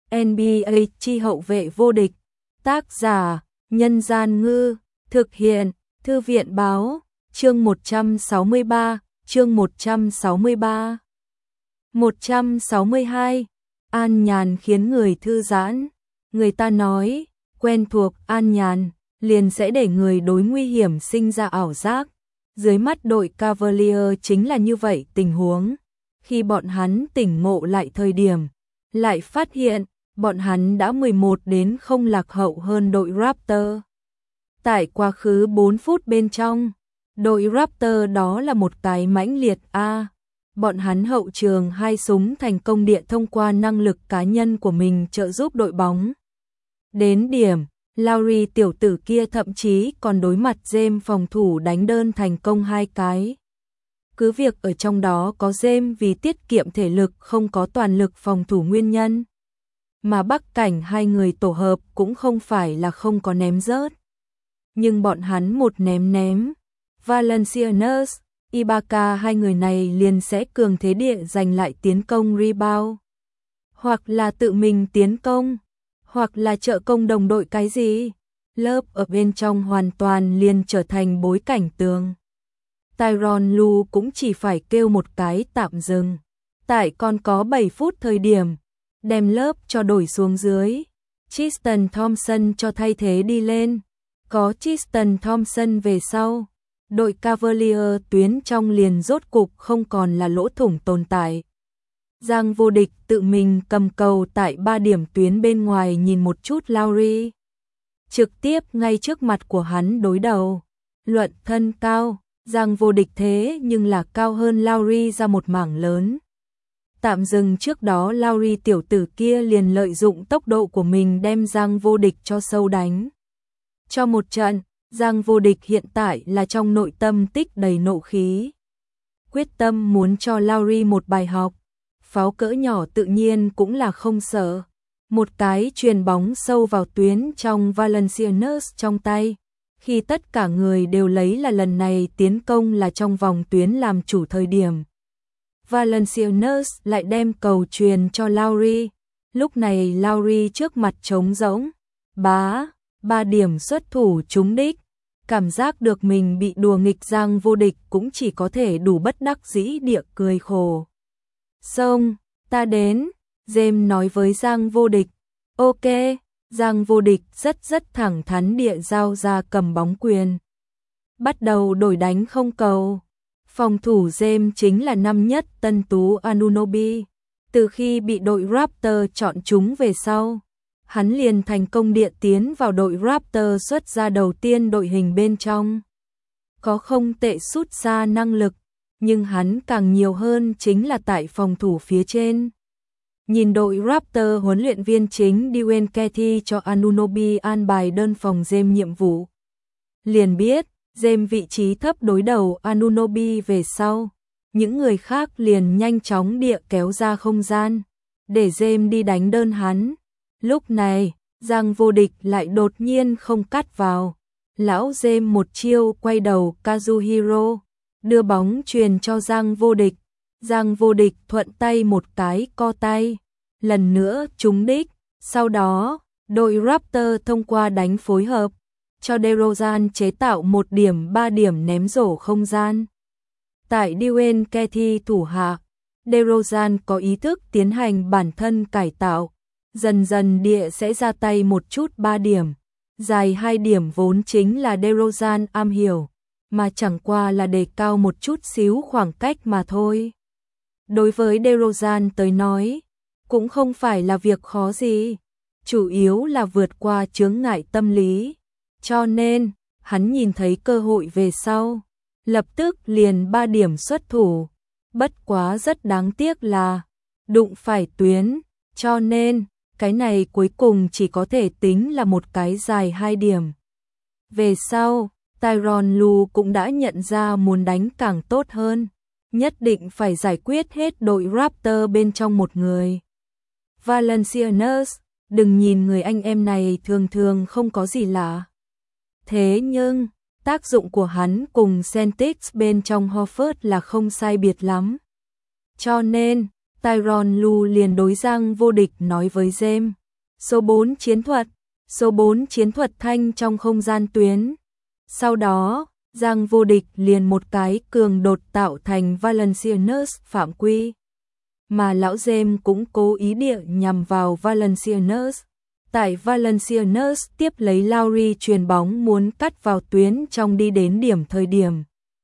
NBA chi hậu vệ vô địch. Tác giả: Nhân Gian Ngư. Thực hiện: Thư viện Báo. Chương 163. Chương 163. 162. An nhàn khiến người thư giãn. Người ta nói, quen thuộc, an nhàn, liền sẽ để người đối nguy hiểm sinh ra ảo giác. Dưới mắt đội Cavalier chính là như vậy tình huống. Khi bọn hắn tỉnh ngộ lại thời điểm, lại phát hiện, bọn hắn đã 11-0 lạc hậu hơn đội Raptor. Tại quá khứ 4 phút bên trong, đội Raptor đó là một cái mãnh liệt A. Bọn hắn hậu trường 2 súng thành công địa thông qua năng lực cá nhân của mình trợ giúp đội bóng. Đến điểm, Lowry tiểu tử kia thậm chí còn đối mặt James phòng thủ đánh đơn thành công 2 cái. Cứ việc ở trong đó có James vì tiết kiệm thể lực không có toàn lực phòng thủ nguyên nhân. Mà bắc cảnh hai người tổ hợp cũng không phải là không có ném rớt. Nhưng bọn hắn một ném, Valenciennes, Ibaka hai người này liền sẽ cường thế địa giành lại tiến công rebound. Hoặc là tự mình tiến công, hoặc là trợ công đồng đội cái gì. Lớp ở bên trong hoàn toàn liền trở thành bối cảnh tường. Tyronn Lue cũng chỉ phải kêu một cái tạm dừng. Tại còn có 7 phút thời điểm, đem lớp cho đổi xuống dưới. Tristan Thompson cho thay thế đi lên. Có Tristan Thompson về sau, đội Cavalier tuyến trong liền rốt cục không còn là lỗ thủng tồn tại. Giang Vô Địch tự mình cầm cầu tại 3 điểm tuyến bên ngoài nhìn một chút Lowry. Trực tiếp ngay trước mặt của hắn đối đầu. Luận thân cao, Giang Vô Địch thế nhưng là cao hơn Lowry ra một mảng lớn. Tạm dừng trước đó Lowry tiểu tử kia liền lợi dụng tốc độ của mình đem Giang Vô Địch cho sâu đánh. Cho một trận, Giang Vô Địch hiện tại là trong nội tâm tích đầy nộ khí. Quyết tâm muốn cho Lowry một bài học. Pháo cỡ nhỏ tự nhiên cũng là không sợ. Một cái chuyền bóng sâu vào tuyến trong Valenciennes trong tay. Khi tất cả người đều lấy là lần này tiến công là trong vòng tuyến làm chủ thời điểm. Valenciennes lại đem cầu truyền cho Lowry. Lúc này Lowry trước mặt trống rỗng. 3 điểm xuất thủ trúng đích. Cảm giác được mình bị đùa nghịch Giang Vô Địch cũng chỉ có thể đủ bất đắc dĩ địa cười khổ. Xong, ta đến, James nói với Giang Vô Địch. Ok, Giang Vô Địch rất thẳng thắn địa giao ra cầm bóng quyền. Bắt đầu đổi đánh không cầu. Phòng thủ James chính là năm nhất tân tú Anunoby. Từ khi bị đội Raptor chọn chúng về sau, hắn liền thành công địa tiến vào đội Raptor xuất ra đầu tiên đội hình bên trong. Có không tệ sút xa năng lực, nhưng hắn càng nhiều hơn chính là tại phòng thủ phía trên. Nhìn đội Raptor huấn luyện viên chính Dwayne Casey cho Anunoby an bài đơn phòng James nhiệm vụ. Liền biết, James vị trí thấp đối đầu Anunoby về sau. Những người khác liền nhanh chóng địa kéo ra không gian, để James đi đánh đơn hắn. Lúc này, Giang Vô Địch lại đột nhiên không cắt vào. Lão James một chiêu quay đầu Kazuhiro, đưa bóng truyền cho Giang Vô Địch. Giang Vô Địch thuận tay một cái co tay, lần nữa trúng đích. Sau đó, đội Raptor thông qua đánh phối hợp, cho DeRozan chế tạo 3 điểm ném rổ không gian. Tại Dwayne Casey thủ hạ, DeRozan có ý thức tiến hành bản thân cải tạo. Dần dần địa sẽ ra tay một chút 3 điểm. Dài 2 điểm vốn chính là DeRozan am hiểu, mà chẳng qua là đề cao một chút xíu khoảng cách mà thôi. Đối với DeRozan tới nói, cũng không phải là việc khó gì. Chủ yếu là vượt qua chướng ngại tâm lý. Cho nên, hắn nhìn thấy cơ hội về sau, lập tức liền 3 điểm xuất thủ. Bất quá rất đáng tiếc là đụng phải tuyến, cho nên cái này cuối cùng chỉ có thể tính là một cái dài 2 điểm. Về sau, Tyronn Lue cũng đã nhận ra muốn đánh càng tốt hơn, nhất định phải giải quyết hết đội Raptor bên trong một người. Valenciennes, đừng nhìn người anh em này thường không có gì lạ. Thế nhưng, tác dụng của hắn cùng Celtics bên trong Horford là không sai biệt lắm. Cho nên, Tyronn Lue liền đối Giang Vô Địch nói với James, Số 4 chiến thuật. Số 4 chiến thuật thanh trong không gian tuyến. Sau đó, Giang Vô Địch liền một cái cường đột tạo thành Valenciennes phạm quy. Mà lão James cũng cố ý địa nhằm vào Valenciennes. Tại Valenciennes tiếp lấy Lowry chuyền bóng muốn cắt vào tuyến trong đi đến điểm thời điểm.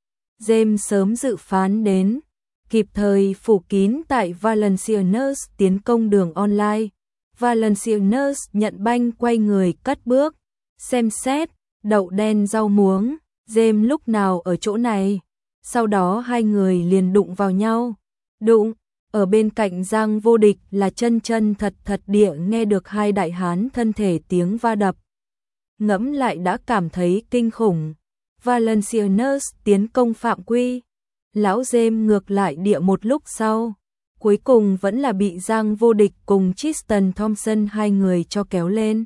James sớm dự phán đến, kịp thời phủ kín tại Valenciennes tiến công đường online. Valenciennes nhận banh quay người cất bước, xem xét, đậu đen rau muống, James lúc nào ở chỗ này. Sau đó hai người liền đụng vào nhau. Đụng, ở bên cạnh Giang Vô Địch là chân chân thật thật địa nghe được hai đại hán thân thể tiếng va đập. Ngẫm lại đã cảm thấy kinh khủng. Valenciennes tiến công phạm quy. Lão James ngược lại địa một lúc sau. Cuối cùng vẫn là bị Giang Vô Địch cùng Tristan Thompson hai người cho kéo lên.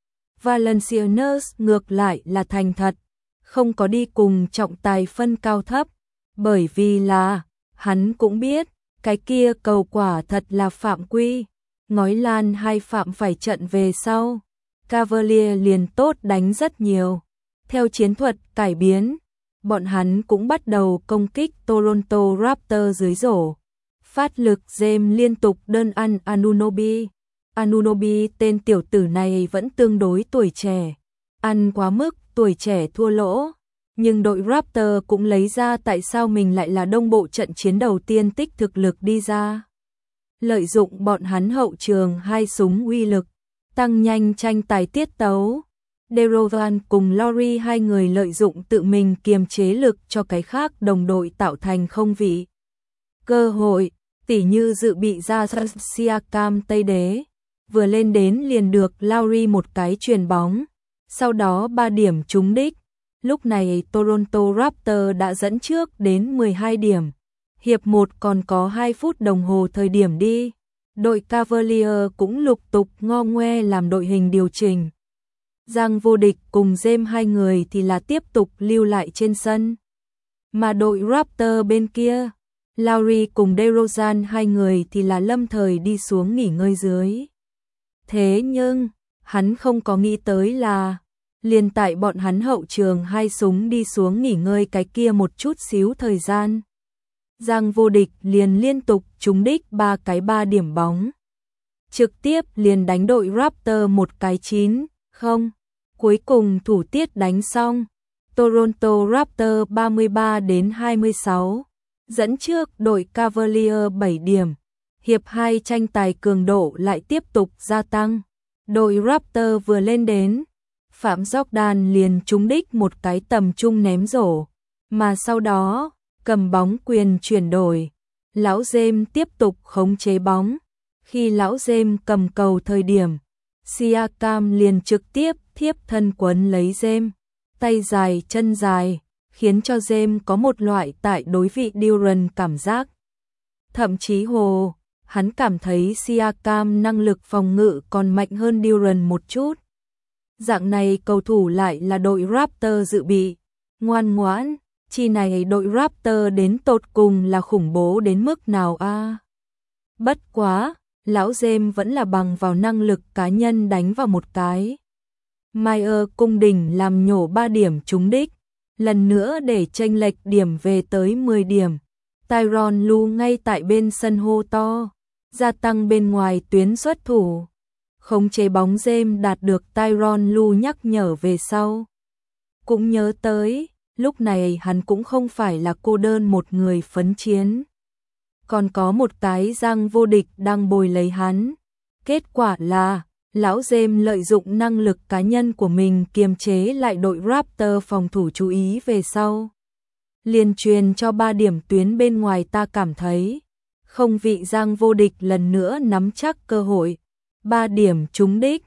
Valenciennes ngược lại là thành thật, không có đi cùng trọng tài phân cao thấp, bởi vì là, hắn cũng biết, cái kia cầu quả thật là phạm quy. Ngói lan hai phạm phải trận về sau. Cavalier liền tốt đánh rất nhiều. Theo chiến thuật cải biến, bọn hắn cũng bắt đầu công kích Toronto Raptors dưới rổ. Phát lực James liên tục đơn ăn Anunoby. Anunoby tên tiểu tử này vẫn tương đối tuổi trẻ. Ăn quá mức, tuổi trẻ thua lỗ. Nhưng đội Raptor cũng lấy ra tại sao mình lại là đông bộ trận chiến đầu tiên tích thực lực đi ra. Lợi dụng bọn hắn hậu trường hai súng uy lực, tăng nhanh tranh tài tiết tấu. DeRozan cùng Lowry hai người lợi dụng tự mình kiềm chế lực cho cái khác đồng đội tạo thành không vị cơ hội, tỉ như dự bị ra Siakam Tây Đế, vừa lên đến liền được Lowry một cái chuyền bóng, sau đó 3 điểm trúng đích. Lúc này Toronto Raptors đã dẫn trước đến 12 điểm. Hiệp 1 còn có 2 phút đồng hồ thời điểm đi. Đội Cavalier cũng lục tục ngo ngoe làm đội hình điều chỉnh. Giang Vô Địch cùng James hai người thì là tiếp tục lưu lại trên sân. Mà đội Raptor bên kia, Lowry cùng DeRozan hai người thì là lâm thời đi xuống nghỉ ngơi dưới. Thế nhưng, hắn không có nghĩ tới là liền tại bọn hắn hậu trường hai súng đi xuống nghỉ ngơi cái kia một chút xíu thời gian. Giang Vô Địch liền liên tục trúng đích 3 điểm bóng. Trực tiếp liền đánh đội Raptor một cái 9-0. Cuối cùng thủ tiết đánh xong. Toronto Raptor 33-26. Dẫn trước đội Cavalier 7 điểm. Hiệp 2 tranh tài cường độ lại tiếp tục gia tăng. Đội Raptor vừa lên đến, Phạm Jordan liền trúng đích một cái tầm trung ném rổ, mà sau đó, cầm bóng quyền chuyển đổi. Lão James tiếp tục khống chế bóng. Khi lão James cầm cầu thời điểm, Siakam liền trực tiếp thiếp thân quấn lấy James, tay dài chân dài, khiến cho James có một loại tại đối vị Durant cảm giác. Thậm chí hắn cảm thấy Siakam năng lực phòng ngự còn mạnh hơn Durant một chút. Dạng này cầu thủ lại là đội Raptor dự bị, ngoan ngoãn, chi này đội Raptor đến tột cùng là khủng bố đến mức nào a? Bất quá, lão James vẫn là bằng vào năng lực cá nhân đánh vào một cái. Meyer cung đỉnh làm nhổ 3 điểm trúng đích, lần nữa để chênh lệch điểm về tới 10 điểm. Tyronn Lue ngay tại bên sân hô to, gia tăng bên ngoài tuyến xuất thủ. Khống chế bóng James đạt được Tyronn Lue nhắc nhở về sau. Cũng nhớ tới, lúc này hắn cũng không phải là cô đơn một người phấn chiến. Còn có một cái Giang Vô Địch đang bồi lấy hắn. Kết quả là, lão James lợi dụng năng lực cá nhân của mình kiềm chế lại đội Raptor phòng thủ chú ý về sau. Liền truyền cho 3 điểm tuyến bên ngoài, ta cảm thấy không vị Giang Vô Địch lần nữa nắm chắc cơ hội. 3 điểm trúng đích,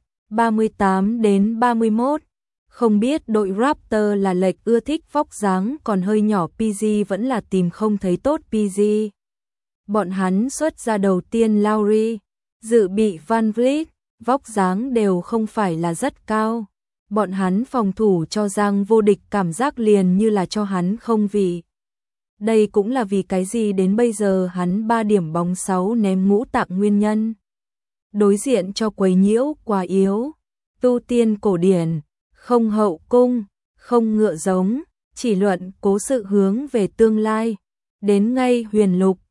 38-31. Không biết đội Raptor là lệch ưa thích vóc dáng còn hơi nhỏ PG vẫn là tìm không thấy tốt PG. Bọn hắn xuất ra đầu tiên Lowry, dự bị Van Vliet, vóc dáng đều không phải là rất cao. Bọn hắn phòng thủ cho Giang Vô Địch cảm giác liền như là cho hắn không vị. Đây cũng là vì cái gì đến bây giờ hắn 3 điểm bóng 6 ném ngũ tạng nguyên nhân. đối diện cho quấy nhiễu quá yếu. Tu tiên cổ điển, không hậu cung, không ngựa giống, chỉ luận cố sự hướng về tương lai. Đến ngay huyền lục,